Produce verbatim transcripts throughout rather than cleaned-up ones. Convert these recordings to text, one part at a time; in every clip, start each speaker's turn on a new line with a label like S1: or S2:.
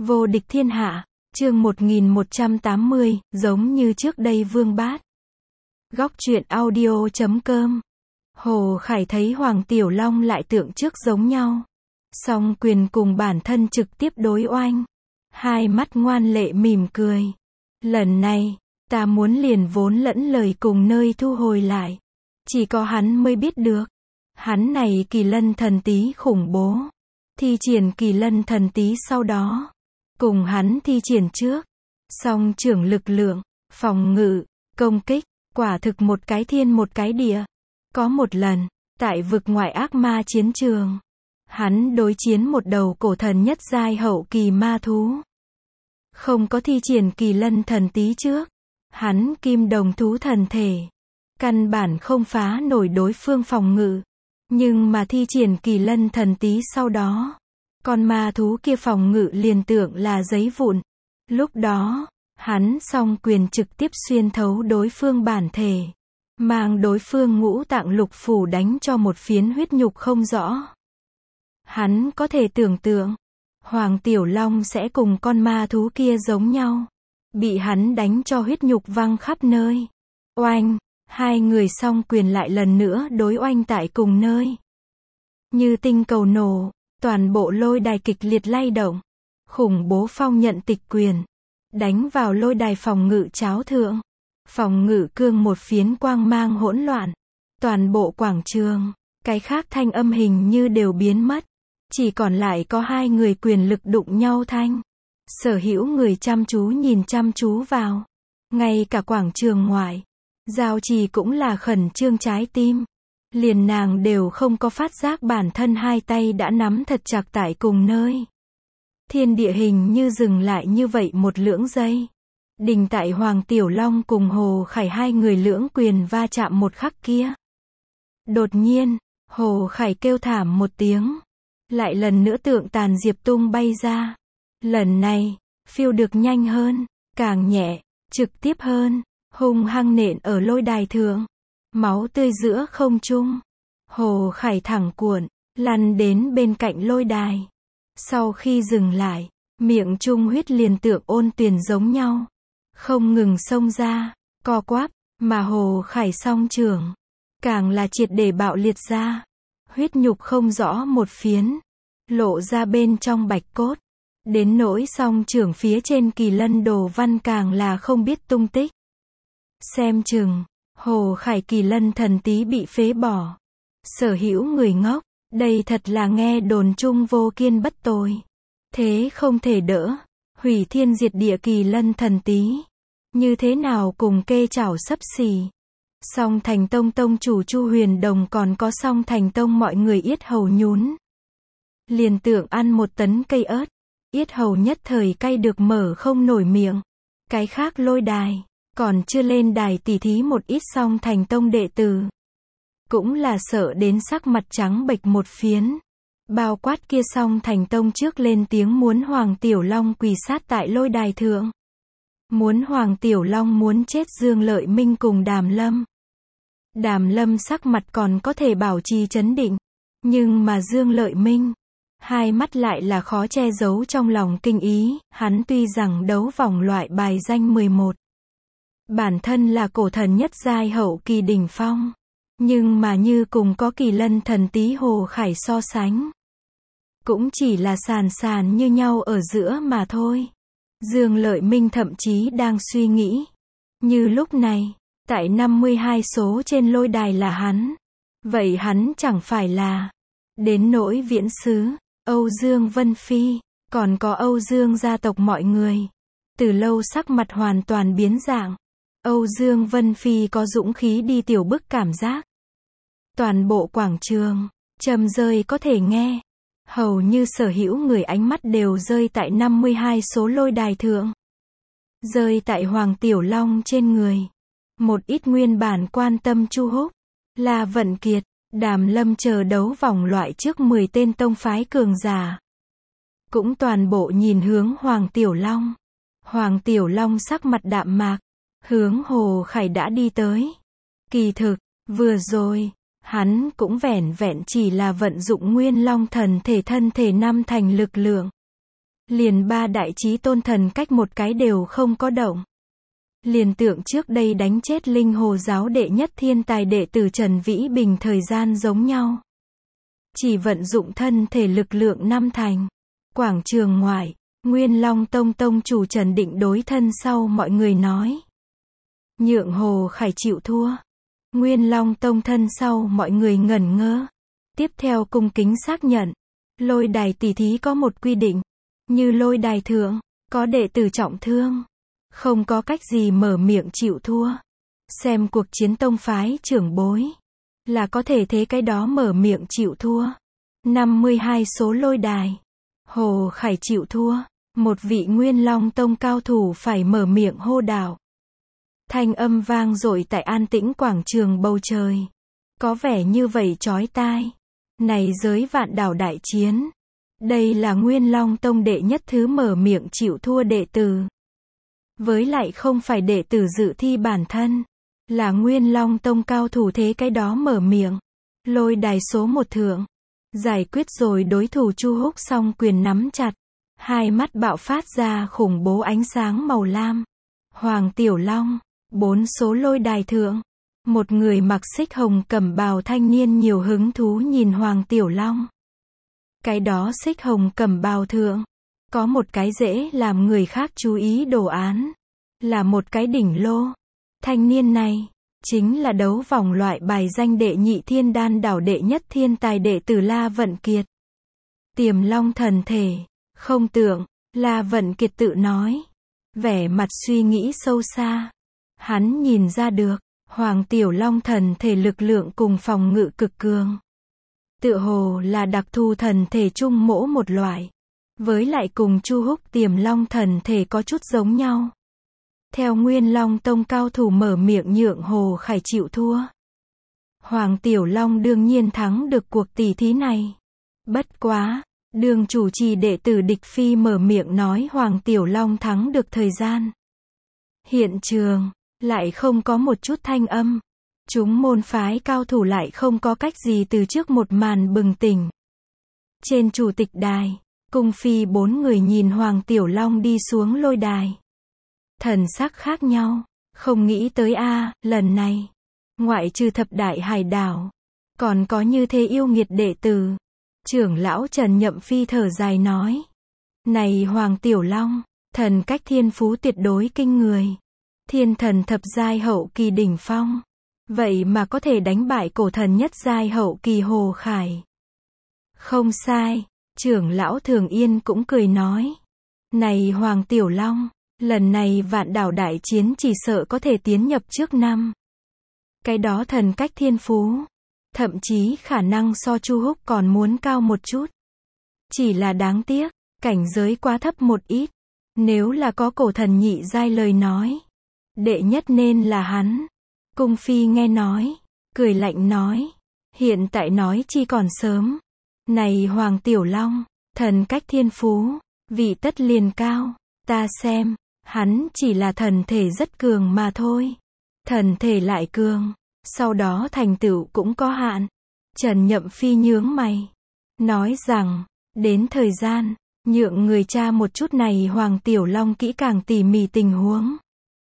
S1: Vô địch thiên hạ, chương một nghìn một trăm tám mươi, giống như trước đây Vương Bát. Góc truyện audio chấm com. Hồ Khải thấy Hoàng Tiểu Long lại tượng trước giống nhau. Song quyền cùng bản thân trực tiếp đối oanh. Hai mắt ngoan lệ mỉm cười. Lần này, ta muốn liền vốn lẫn lời cùng nơi thu hồi lại. Chỉ có hắn mới biết được. Hắn này Kỳ Lân thần tí khủng bố. Thi triển Kỳ Lân thần tí sau đó. Cùng hắn thi triển trước. Song trưởng lực lượng, phòng ngự, công kích, quả thực một cái thiên một cái địa. Có một lần, tại vực ngoại ác ma chiến trường. Hắn đối chiến một đầu cổ thần nhất giai hậu kỳ ma thú. Không có thi triển Kỳ Lân thần tí trước. Hắn kim đồng thú thần thể. Căn bản không phá nổi đối phương phòng ngự. Nhưng mà thi triển Kỳ Lân thần tí sau đó. Con ma thú kia phòng ngự liền tưởng là giấy vụn. Lúc đó, hắn song quyền trực tiếp xuyên thấu đối phương bản thể. Mang đối phương ngũ tạng lục phủ đánh cho một phiến huyết nhục không rõ. Hắn có thể tưởng tượng, Hoàng Tiểu Long sẽ cùng con ma thú kia giống nhau. Bị hắn đánh cho huyết nhục văng khắp nơi. Oanh, hai người song quyền lại lần nữa đối oanh tại cùng nơi. Như tinh cầu nổ, toàn bộ lôi đài kịch liệt lay động. Khủng bố phong nhận tịch quyền. Đánh vào lôi đài phòng ngự cháo thượng. Phòng ngự cương một phiến quang mang hỗn loạn. Toàn bộ quảng trường, cái khác thanh âm hình như đều biến mất. Chỉ còn lại có hai người quyền lực đụng nhau thanh. Sở hữu người chăm chú nhìn chăm chú vào. Ngay cả quảng trường ngoại. Giao Trì cũng là khẩn trương trái tim. Liền nàng đều không có phát giác bản thân hai tay đã nắm thật chặt tại cùng nơi. Thiên địa hình như dừng lại như vậy một lưỡng giây. Đình tại Hoàng Tiểu Long cùng Hồ Khải hai người lưỡng quyền va chạm một khắc kia. Đột nhiên, Hồ Khải kêu thảm một tiếng. Lại lần nữa tượng tàn diệp tung bay ra. Lần này, phiêu được nhanh hơn, càng nhẹ, trực tiếp hơn, hung hăng nện ở lôi đài thượng. Máu tươi giữa không trung. Hồ Khải thẳng cuộn, lăn đến bên cạnh lôi đài. Sau khi dừng lại, miệng trung huyết liền tượng ôn tuyền giống nhau. Không ngừng xông ra, co quắp, mà Hồ Khải song trưởng. Càng là triệt để bạo liệt ra. Huyết nhục không rõ một phiến. Lộ ra bên trong bạch cốt. Đến nỗi song trưởng phía trên Kỳ Lân đồ văn càng là không biết tung tích. Xem chừng, Hồ Khải Kỳ Lân thần tí bị phế bỏ. Sở hữu người ngốc, đây thật là nghe đồn chung vô kiên bất tồi. Thế không thể đỡ, hủy thiên diệt địa Kỳ Lân thần tí. Như thế nào cùng kê chảo xấp xì. Song Thành Tông tông chủ Chu Huyền Đồng còn có Song Thành Tông mọi người yết hầu nhún. Liền tưởng ăn một tấn cây ớt. Yết hầu nhất thời cay được mở không nổi miệng. Cái khác lôi đài. Còn chưa lên đài tỉ thí một ít Song Thành Tông đệ tử. Cũng là sợ đến sắc mặt trắng bệch một phiến. Bao quát kia Song Thành Tông trước lên tiếng muốn Hoàng Tiểu Long quỳ sát tại lôi đài thượng. Muốn Hoàng Tiểu Long muốn chết Dương Lợi Minh cùng Đàm Lâm. Đàm Lâm sắc mặt còn có thể bảo trì trấn định. Nhưng mà Dương Lợi Minh, hai mắt lại là khó che giấu trong lòng kinh ý. Hắn tuy rằng đấu vòng loại bài danh mười một. Bản thân là cổ thần nhất giai hậu kỳ đỉnh phong. Nhưng mà như cùng có Kỳ Lân thần tí Hồ Khải so sánh. Cũng chỉ là sàn sàn như nhau ở giữa mà thôi. Dương Lợi Minh thậm chí đang suy nghĩ. Như lúc này, tại năm mươi hai số trên lôi đài là hắn. Vậy hắn chẳng phải là. Đến nỗi Viễn Sứ, Âu Dương Vân Phi, còn có Âu Dương gia tộc mọi người. Từ lâu sắc mặt hoàn toàn biến dạng. Âu Dương Vân Phi có dũng khí đi tiểu bức cảm giác. Toàn bộ quảng trường, trầm rơi có thể nghe. Hầu như sở hữu người ánh mắt đều rơi tại năm mươi hai số lôi đài thượng. Rơi tại Hoàng Tiểu Long trên người. Một ít nguyên bản quan tâm Chu Húc, La Vận Kiệt, Đàm Lâm chờ đấu vòng loại trước mười tên tông phái cường giả. Cũng toàn bộ nhìn hướng Hoàng Tiểu Long. Hoàng Tiểu Long sắc mặt đạm mạc. Hướng Hồ Khải đã đi tới. Kỳ thực, vừa rồi, hắn cũng vẻn vẹn chỉ là vận dụng Nguyên Long thần thể thân thể năm thành lực lượng. Liền ba đại chí tôn thần cách một cái đều không có động. Liền tượng trước đây đánh chết Linh Hồ giáo đệ nhất thiên tài đệ tử Trần Vĩ Bình thời gian giống nhau. Chỉ vận dụng thân thể lực lượng năm thành. Quảng trường ngoại, Nguyên Long Tông tông chủ Trần Định đối thân sau mọi người nói. Nhượng Hồ Khải chịu thua. Nguyên Long Tông thân sau mọi người ngẩn ngơ. Tiếp theo cung kính xác nhận. Lôi đài tỷ thí có một quy định. Như lôi đài thượng, có đệ tử trọng thương. Không có cách gì mở miệng chịu thua. Xem cuộc chiến tông phái trưởng bối. Là có thể thế cái đó mở miệng chịu thua. năm mươi hai số lôi đài. Hồ Khải chịu thua. Một vị Nguyên Long Tông cao thủ phải mở miệng hô đạo. Thanh âm vang dội tại an tĩnh quảng trường bầu trời. Có vẻ như vậy chói tai. Này giới vạn đảo đại chiến. Đây là Nguyên Long Tông đệ nhất thứ mở miệng chịu thua đệ tử. Với lại không phải đệ tử dự thi bản thân. Là Nguyên Long Tông cao thủ thế cái đó mở miệng. Lôi đài số một thượng. Giải quyết rồi đối thủ Chu Húc song quyền nắm chặt. Hai mắt bạo phát ra khủng bố ánh sáng màu lam. Hoàng Tiểu Long. Bốn số lôi đài thượng. Một người mặc xích hồng cẩm bào thanh niên nhiều hứng thú nhìn Hoàng Tiểu Long. Cái đó xích hồng cẩm bào thượng. Có một cái dễ làm người khác chú ý đồ án. Là một cái đỉnh lô. Thanh niên này. Chính là đấu vòng loại bài danh đệ nhị thiên đan đảo đệ nhất thiên tài đệ tử La Vận Kiệt. Tiềm long thần thể. Không tưởng. La Vận Kiệt tự nói. Vẻ mặt suy nghĩ sâu xa. Hắn nhìn ra được. Hoàng Tiểu Long thần thể lực lượng cùng phòng ngự cực cường. Tựa hồ là đặc thù thần thể chung mỗ một loại. Với lại cùng Chu Húc tiềm long thần thể có chút giống nhau. Theo Nguyên Long Tông cao thủ mở miệng nhượng Hồ Khải chịu thua. Hoàng Tiểu Long đương nhiên thắng được cuộc tỷ thí này. Bất quá, đường chủ trì đệ tử Địch Phi mở miệng nói Hoàng Tiểu Long thắng được thời gian. Hiện trường, lại không có một chút thanh âm. Chúng môn phái cao thủ lại không có cách gì từ trước một màn bừng tỉnh. Trên chủ tịch đài, cung phi bốn người nhìn Hoàng Tiểu Long đi xuống lôi đài. Thần sắc khác nhau, không nghĩ tới a à, lần này, ngoại trừ thập đại hải đảo, còn có như thế yêu nghiệt đệ tử. Trưởng lão Trần Nhậm Phi thở dài nói. Này Hoàng Tiểu Long, thần cách thiên phú tuyệt đối kinh người. Thiên thần thập giai hậu kỳ đỉnh phong. Vậy mà có thể đánh bại cổ thần nhất giai hậu kỳ Hồ Khải. Không sai, trưởng lão Thường Yên cũng cười nói. Này Hoàng Tiểu Long, lần này vạn đảo đại chiến chỉ sợ có thể tiến nhập trước năm. Cái đó thần cách thiên phú. Thậm chí khả năng so Chu Húc còn muốn cao một chút. Chỉ là đáng tiếc, cảnh giới quá thấp một ít. Nếu là có cổ thần nhị giai lời nói. Đệ nhất nên là hắn. Cung phi nghe nói. Cười lạnh nói. Hiện tại nói chi còn sớm. Này Hoàng Tiểu Long, thần cách thiên phú, vị tất liền cao. Ta xem, hắn chỉ là thần thể rất cường mà thôi. Thần thể lại cường. Sau đó thành tựu cũng có hạn. Trần Nhậm Phi nhướng mày. Nói rằng, đến thời gian, nhượng người cha một chút này Hoàng Tiểu Long kỹ càng tỉ mỉ tình huống.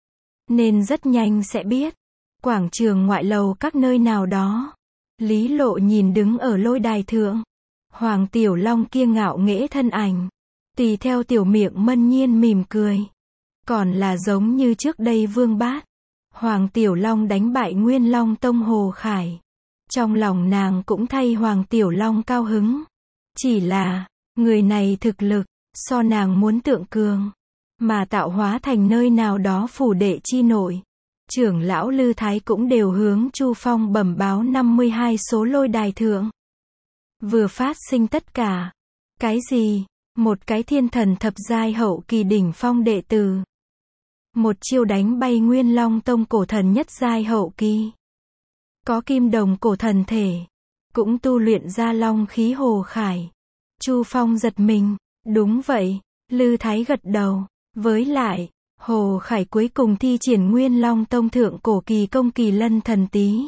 S1: Nên rất nhanh sẽ biết. Quảng trường ngoại lầu các nơi nào đó. Lý Lộ nhìn đứng ở lôi đài thượng. Hoàng Tiểu Long kia ngạo nghễ thân ảnh. Tùy theo tiểu miệng mân nhiên mỉm cười. Còn là giống như trước đây Vương Bát. Hoàng Tiểu Long đánh bại Nguyên Long Tông Hồ Khải. Trong lòng nàng cũng thay Hoàng Tiểu Long cao hứng. Chỉ là, người này thực lực, so nàng muốn tượng cường. Mà tạo hóa thành nơi nào đó phủ đệ chi nội. Trưởng lão Lư Thái cũng đều hướng Chu Phong bẩm báo năm mươi hai số lôi đài thượng. Vừa phát sinh tất cả. Cái gì? Một cái thiên thần thập giai hậu kỳ đỉnh phong đệ tử. Một chiêu đánh bay Nguyên Long Tông cổ thần nhất giai hậu kỳ. Có kim đồng cổ thần thể. Cũng tu luyện ra long khí Hồ Khải. Chu Phong giật mình. Đúng vậy. Lư Thái gật đầu. Với lại, Hồ Khải cuối cùng thi triển Nguyên Long Tông thượng cổ kỳ công Kỳ Lân thần tí.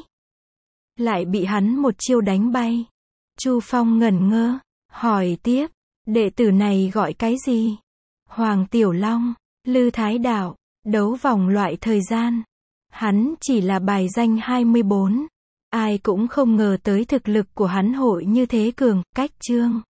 S1: Lại bị hắn một chiêu đánh bay. Chu Phong ngẩn ngơ. Hỏi tiếp. Đệ tử này gọi cái gì? Hoàng Tiểu Long, Lư Thái Đạo, đấu vòng loại thời gian. Hắn chỉ là bài danh hai mươi bốn. Ai cũng không ngờ tới thực lực của hắn hội như thế cường, cách chương.